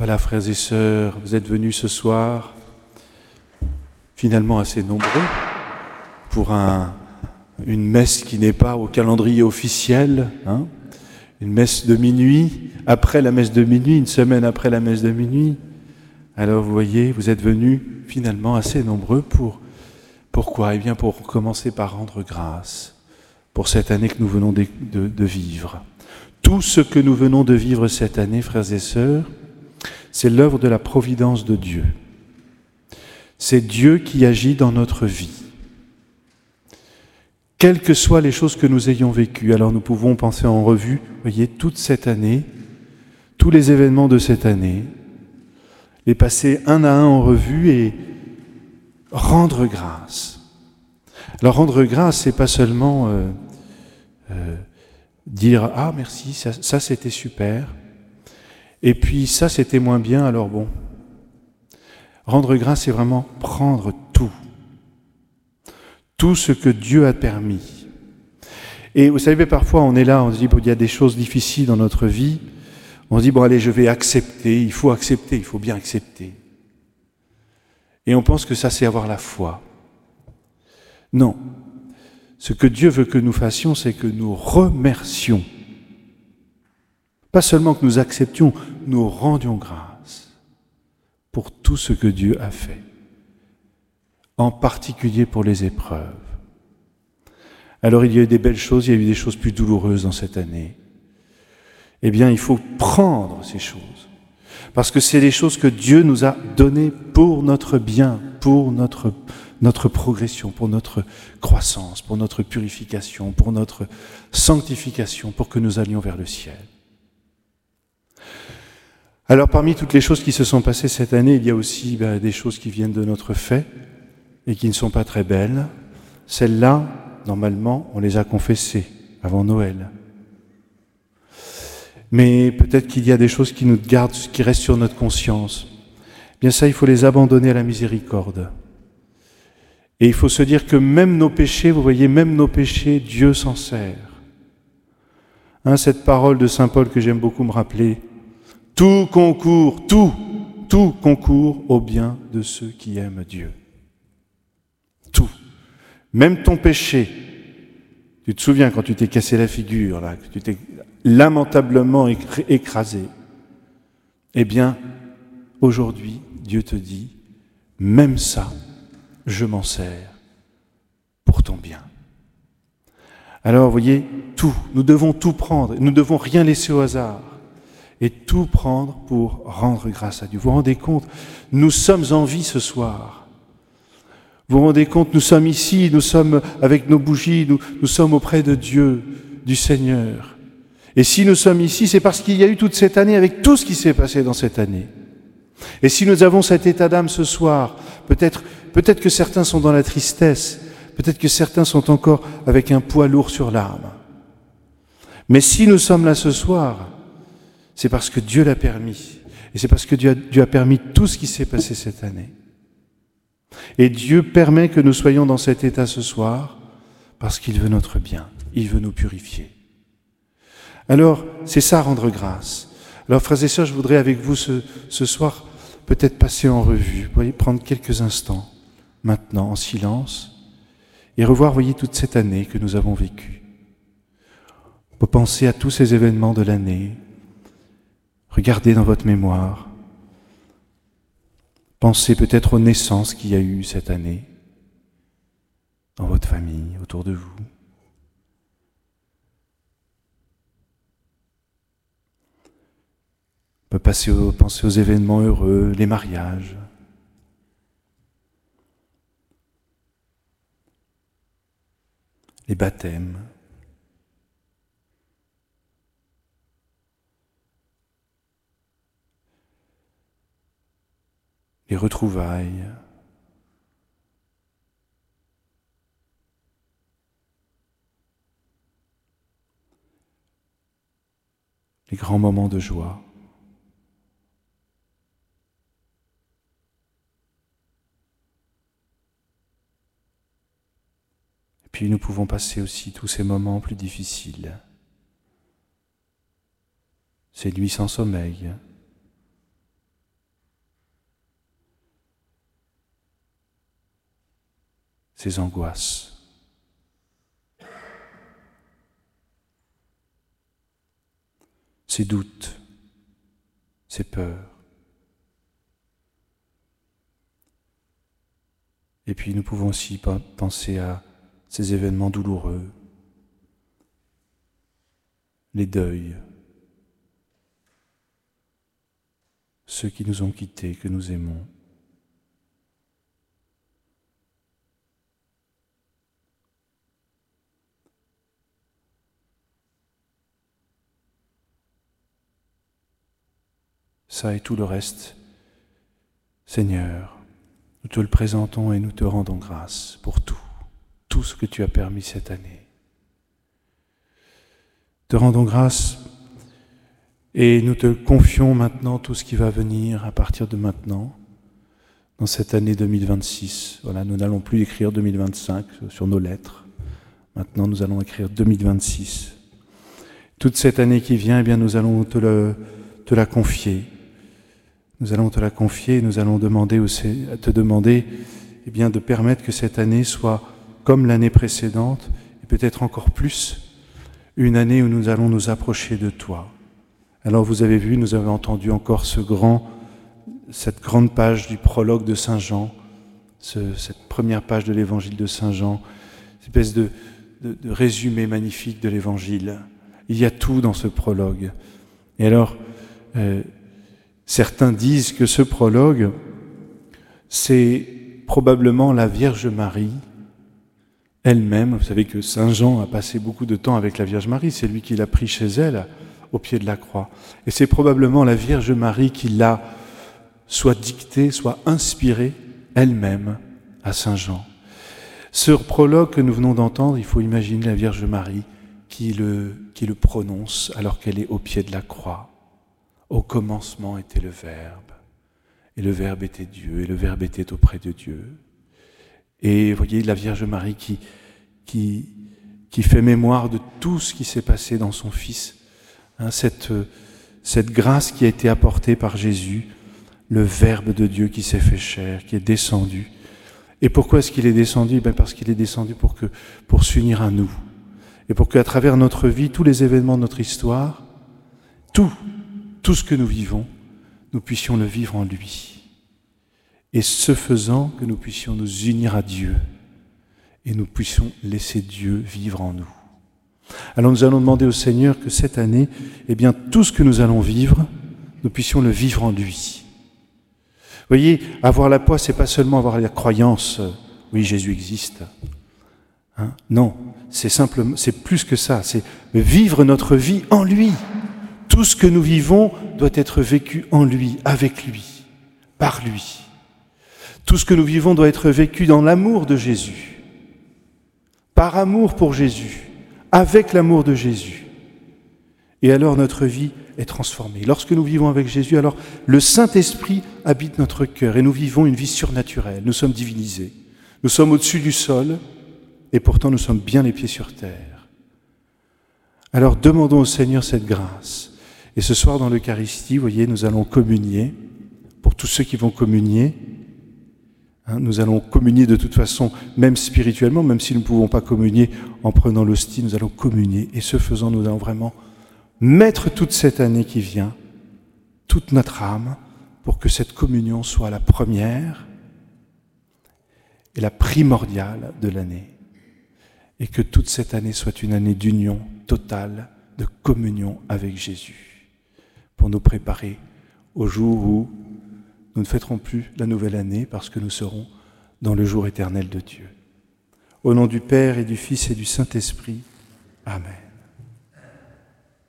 Voilà, frères et sœurs, vous êtes venus ce soir, finalement assez nombreux, pour une messe qui n'est pas au calendrier officiel, une messe de minuit, après la messe de minuit, une semaine après la messe de minuit. Alors vous voyez, vous êtes venus finalement assez nombreux pourquoi ? Eh bien pour commencer par rendre grâce pour cette année que nous venons de vivre. Tout ce que nous venons de vivre cette année, frères et sœurs, c'est l'œuvre de la providence de Dieu. C'est Dieu qui agit dans notre vie. Quelles que soient les choses que nous ayons vécues, alors nous pouvons penser en revue, voyez, toute cette année, tous les événements de cette année, les passer un à un en revue et rendre grâce. Alors rendre grâce, c'est pas seulement dire « Ah merci, ça c'était super », et puis ça c'était moins bien, alors bon. Rendre grâce, c'est vraiment prendre tout ce que Dieu a permis. Et vous savez, parfois on est là, on se dit bon, il y a des choses difficiles dans notre vie, on se dit bon allez, je vais accepter, il faut bien accepter. Et on pense que ça c'est avoir la foi. Non. Ce que Dieu veut que nous fassions, c'est que nous remercions. Pas seulement que nous acceptions, nous rendions grâce pour tout ce que Dieu a fait, en particulier pour les épreuves. Alors il y a eu des belles choses, il y a eu des choses plus douloureuses dans cette année. Eh bien, il faut prendre ces choses, parce que c'est les choses que Dieu nous a données pour notre bien, pour notre progression, pour notre croissance, pour notre purification, pour notre sanctification, pour que nous allions vers le ciel. Alors parmi toutes les choses qui se sont passées cette année, il y a aussi des choses qui viennent de notre fait et qui ne sont pas très belles. Celles-là, normalement, on les a confessées avant Noël. Mais peut-être qu'il y a des choses qui nous gardent, qui restent sur notre conscience. Bien ça, il faut les abandonner à la miséricorde. Et il faut se dire que même nos péchés, vous voyez, même nos péchés, Dieu s'en sert. Cette parole de saint Paul que j'aime beaucoup me rappeler, tout concourt au bien de ceux qui aiment Dieu. Tout. Même ton péché. Tu te souviens quand tu t'es cassé la figure, là, que tu t'es lamentablement écrasé. Eh bien, aujourd'hui, Dieu te dit, même ça, je m'en sers pour ton bien. Alors, vous voyez, nous devons tout prendre, nous ne devons rien laisser au hasard. Et tout prendre pour rendre grâce à Dieu. Vous vous rendez compte, nous sommes en vie ce soir. Vous vous rendez compte, nous sommes ici, nous sommes avec nos bougies, nous sommes auprès de Dieu, du Seigneur. Et si nous sommes ici, c'est parce qu'il y a eu toute cette année, avec tout ce qui s'est passé dans cette année. Et si nous avons cet état d'âme ce soir, peut-être que certains sont dans la tristesse, peut-être que certains sont encore avec un poids lourd sur l'âme. Mais si nous sommes là ce soir, c'est parce que Dieu l'a permis. Et c'est parce que Dieu a permis tout ce qui s'est passé cette année. Et Dieu permet que nous soyons dans cet état ce soir parce qu'il veut notre bien. Il veut nous purifier. Alors, c'est ça, rendre grâce. Alors, frères et sœurs, je voudrais avec vous ce soir peut-être passer en revue. Vous voyez, prendre quelques instants maintenant en silence et revoir, voyez, toute cette année que nous avons vécue. On peut penser à tous ces événements de l'année. Regardez dans votre mémoire. Pensez peut-être aux naissances qu'il y a eu cette année, dans votre famille, autour de vous. On peut penser aux événements heureux, les mariages. Les baptêmes. Les retrouvailles, les grands moments de joie. Et puis nous pouvons passer aussi tous ces moments plus difficiles, ces nuits sans sommeil, ces angoisses. Ces doutes, ces peurs. Et puis nous pouvons aussi penser à ces événements douloureux, les deuils, ceux qui nous ont quittés, que nous aimons. Ça et tout le reste, Seigneur, nous te le présentons et nous te rendons grâce pour tout ce que tu as permis cette année. Te rendons grâce et nous te confions maintenant tout ce qui va venir à partir de maintenant, dans cette année 2026. Voilà, nous n'allons plus écrire 2025 sur nos lettres. Maintenant, nous allons écrire 2026. Toute cette année qui vient, eh bien, nous allons te la confier. Nous allons te la confier et nous allons te demander eh bien, de permettre que cette année soit comme l'année précédente, et peut-être encore plus, une année où nous allons nous approcher de toi. Alors vous avez vu, nous avons entendu encore cette grande page du prologue de Saint Jean, cette première page de l'évangile de Saint Jean, cette espèce de résumé magnifique de l'évangile. Il y a tout dans ce prologue. Et alors, certains disent que ce prologue, c'est probablement la Vierge Marie elle-même. Vous savez que Saint Jean a passé beaucoup de temps avec la Vierge Marie, c'est lui qui l'a pris chez elle, au pied de la croix. Et c'est probablement la Vierge Marie qui l'a soit dictée, soit inspirée elle-même à Saint Jean. Ce prologue que nous venons d'entendre, il faut imaginer la Vierge Marie qui le prononce alors qu'elle est au pied de la croix. Au commencement était le Verbe, et le Verbe était Dieu, et le Verbe était auprès de Dieu. Et vous voyez la Vierge Marie qui fait mémoire de tout ce qui s'est passé dans son Fils, hein, cette grâce qui a été apportée par Jésus, le Verbe de Dieu qui s'est fait chair, qui est descendu. Et pourquoi est-ce qu'il est descendu ? Parce qu'il est descendu pour s'unir à nous, et pour qu'à travers notre vie, tous les événements de notre histoire, tout ce que nous vivons, nous puissions le vivre en lui. Et ce faisant, que nous puissions nous unir à Dieu et nous puissions laisser Dieu vivre en nous. Alors nous allons demander au Seigneur que cette année, eh bien, tout ce que nous allons vivre, nous puissions le vivre en lui. Vous voyez, avoir la foi, c'est pas seulement avoir la croyance, oui, Jésus existe. Hein? Non, c'est plus que ça, c'est vivre notre vie en lui. Tout ce que nous vivons doit être vécu en lui, avec lui, par lui. Tout ce que nous vivons doit être vécu dans l'amour de Jésus, par amour pour Jésus, avec l'amour de Jésus. Et alors notre vie est transformée. Lorsque nous vivons avec Jésus, alors le Saint-Esprit habite notre cœur et nous vivons une vie surnaturelle. Nous sommes divinisés. Nous sommes au-dessus du sol et pourtant nous sommes bien les pieds sur terre. Alors demandons au Seigneur cette grâce. Et ce soir dans l'Eucharistie, vous voyez, nous allons communier. Pour tous ceux qui vont communier, hein, nous allons communier de toute façon, même spirituellement, même si nous ne pouvons pas communier en prenant l'hostie, nous allons communier. Et ce faisant, nous allons vraiment mettre toute cette année qui vient, toute notre âme, pour que cette communion soit la première et la primordiale de l'année. Et que toute cette année soit une année d'union totale, de communion avec Jésus, pour nous préparer au jour où nous ne fêterons plus la nouvelle année parce que nous serons dans le jour éternel de Dieu. Au nom du Père et du Fils et du Saint-Esprit. Amen.